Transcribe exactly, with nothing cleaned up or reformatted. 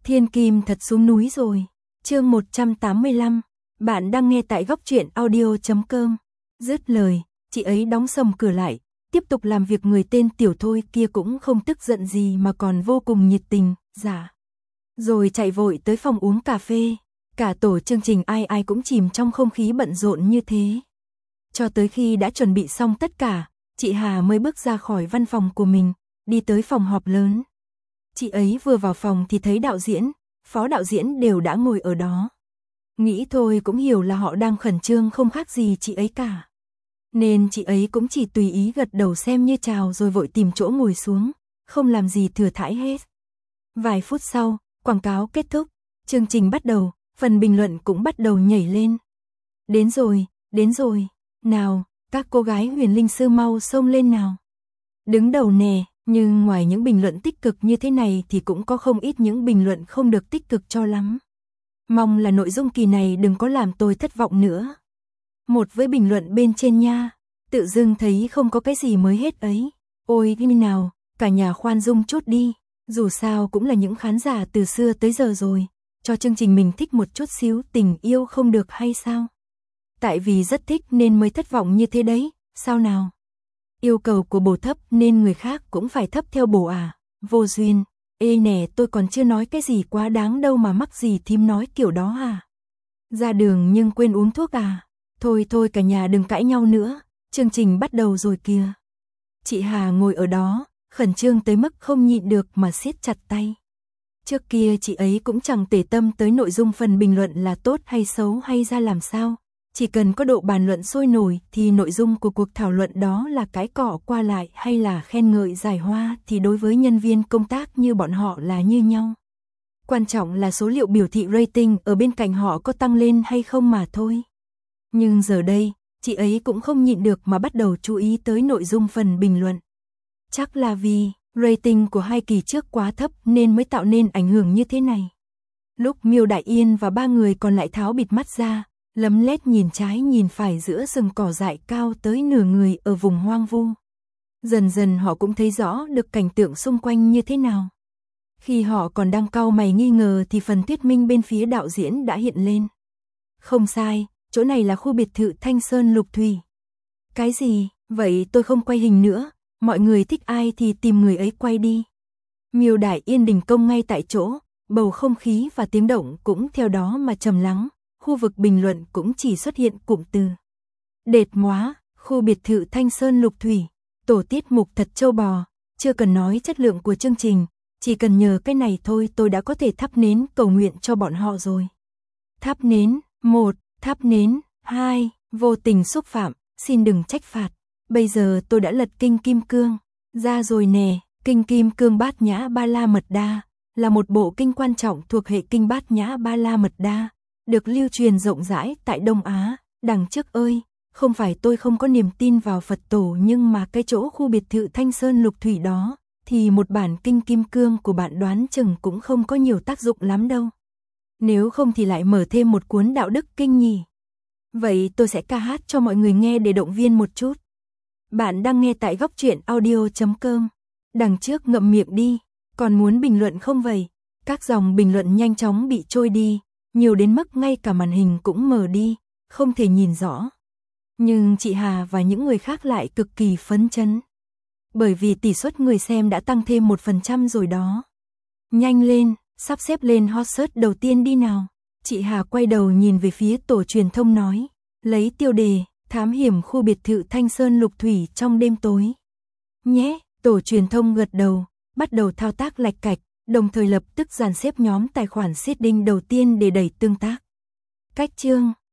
Thiên Kim thật xuống núi rồi. Chương một trăm tám mươi lăm. Bạn đang nghe tại góc truyện audio chấm com. Dứt lời, chị ấy đóng sầm cửa lại, tiếp tục làm việc. Người tên Tiểu Thôi kia cũng không tức giận gì mà còn vô cùng nhiệt tình, dạ. Rồi chạy vội tới phòng uống cà phê. Cả tổ chương trình ai ai cũng chìm trong không khí bận rộn như thế. Cho tới khi đã chuẩn bị xong tất cả, chị Hà mới bước ra khỏi văn phòng của mình, đi tới phòng họp lớn. Chị ấy vừa vào phòng thì thấy đạo diễn, phó đạo diễn đều đã ngồi ở đó. Nghĩ thôi cũng hiểu là họ đang khẩn trương không khác gì chị ấy cả. Nên chị ấy cũng chỉ tùy ý gật đầu xem như chào rồi vội tìm chỗ ngồi xuống, không làm gì thừa thãi hết. Vài phút sau, quảng cáo kết thúc, chương trình bắt đầu, phần bình luận cũng bắt đầu nhảy lên. Đến rồi, đến rồi, nào, các cô gái Huyền Linh Sư mau xông lên nào. Đứng đầu nè. Nhưng ngoài những bình luận tích cực như thế này thì cũng có không ít những bình luận không được tích cực cho lắm. Mong là nội dung kỳ này đừng có làm tôi thất vọng nữa. Một với bình luận bên trên nha, tự dưng thấy không có cái gì mới hết ấy. Ôi như nào, cả nhà khoan dung chút đi, dù sao cũng là những khán giả từ xưa tới giờ rồi, cho chương trình mình thích một chút xíu tình yêu không được hay sao? Tại vì rất thích nên mới thất vọng như thế đấy, sao nào? Yêu cầu của bồ thấp nên người khác cũng phải thấp theo bồ à, vô duyên. Ê nè, tôi còn chưa nói cái gì quá đáng đâu mà mắc gì thím nói kiểu đó à. Ra đường nhưng quên uống thuốc à. Thôi thôi cả nhà đừng cãi nhau nữa, chương trình bắt đầu rồi kìa. Chị Hà ngồi ở đó, khẩn trương tới mức không nhịn được mà siết chặt tay. Trước kia chị ấy cũng chẳng để tâm tới nội dung phần bình luận là tốt hay xấu hay ra làm sao. Chỉ cần có độ bàn luận sôi nổi thì nội dung của cuộc thảo luận đó là cái cọ qua lại hay là khen ngợi giải hoa thì đối với nhân viên công tác như bọn họ là như nhau. Quan trọng là số liệu biểu thị rating ở bên cạnh họ có tăng lên hay không mà thôi. Nhưng giờ đây, chị ấy cũng không nhịn được mà bắt đầu chú ý tới nội dung phần bình luận. Chắc là vì rating của hai kỳ trước quá thấp nên mới tạo nên ảnh hưởng như thế này. Lúc Miêu Đại Yên và ba người còn lại tháo bịt mắt ra, lấm lét nhìn trái nhìn phải giữa rừng cỏ dại cao tới nửa người ở vùng hoang vu. Dần dần họ cũng thấy rõ được cảnh tượng xung quanh như thế nào. Khi họ còn đang cau mày nghi ngờ thì phần thuyết minh bên phía đạo diễn đã hiện lên. Không sai, chỗ này là khu biệt thự Thanh Sơn Lục Thủy. Cái gì? Vậy tôi không quay hình nữa, mọi người thích ai thì tìm người ấy quay đi. Miêu Đại Yên đình công ngay tại chỗ, bầu không khí và tiếng động cũng theo đó mà trầm lắng. Khu vực bình luận cũng chỉ xuất hiện cụm từ đệt móa, khu biệt thự Thanh Sơn Lục Thủy, tổ tiết mục thật trâu bò, chưa cần nói chất lượng của chương trình, chỉ cần nhờ cái này thôi tôi đã có thể thắp nến cầu nguyện cho bọn họ rồi. Thắp nến, một, thắp nến, hai, vô tình xúc phạm, xin đừng trách phạt. Bây giờ tôi đã lật kinh Kim Cương ra rồi nè, kinh Kim Cương Bát Nhã Ba La Mật Đa là một bộ kinh quan trọng thuộc hệ kinh Bát Nhã Ba La Mật Đa. Được lưu truyền rộng rãi tại Đông Á. Đằng trước ơi, không phải tôi không có niềm tin vào Phật tổ nhưng mà cái chỗ khu biệt thự Thanh Sơn Lục Thủy đó, thì một bản kinh Kim Cương của bạn đoán chừng cũng không có nhiều tác dụng lắm đâu. Nếu không thì lại mở thêm một cuốn đạo đức kinh nhỉ. Vậy tôi sẽ ca hát cho mọi người nghe để động viên một chút. Bạn đang nghe tại góc truyện audio chấm com. Đằng trước ngậm miệng đi, còn muốn bình luận không vậy? Các dòng bình luận nhanh chóng bị trôi đi. Nhiều đến mức ngay cả màn hình cũng mờ đi, không thể nhìn rõ. Nhưng chị Hà và những người khác lại cực kỳ phấn chấn. Bởi vì tỷ suất người xem đã tăng thêm một phần trăm rồi đó. Nhanh lên, sắp xếp lên hot search đầu tiên đi nào. Chị Hà quay đầu nhìn về phía tổ truyền thông nói, lấy tiêu đề, thám hiểm khu biệt thự Thanh Sơn Lục Thủy trong đêm tối. Nhé, tổ truyền thông gật đầu, bắt đầu thao tác lạch cạch. Đồng thời lập tức dàn xếp nhóm tài khoản seeding đầu tiên để đẩy tương tác. Cách chương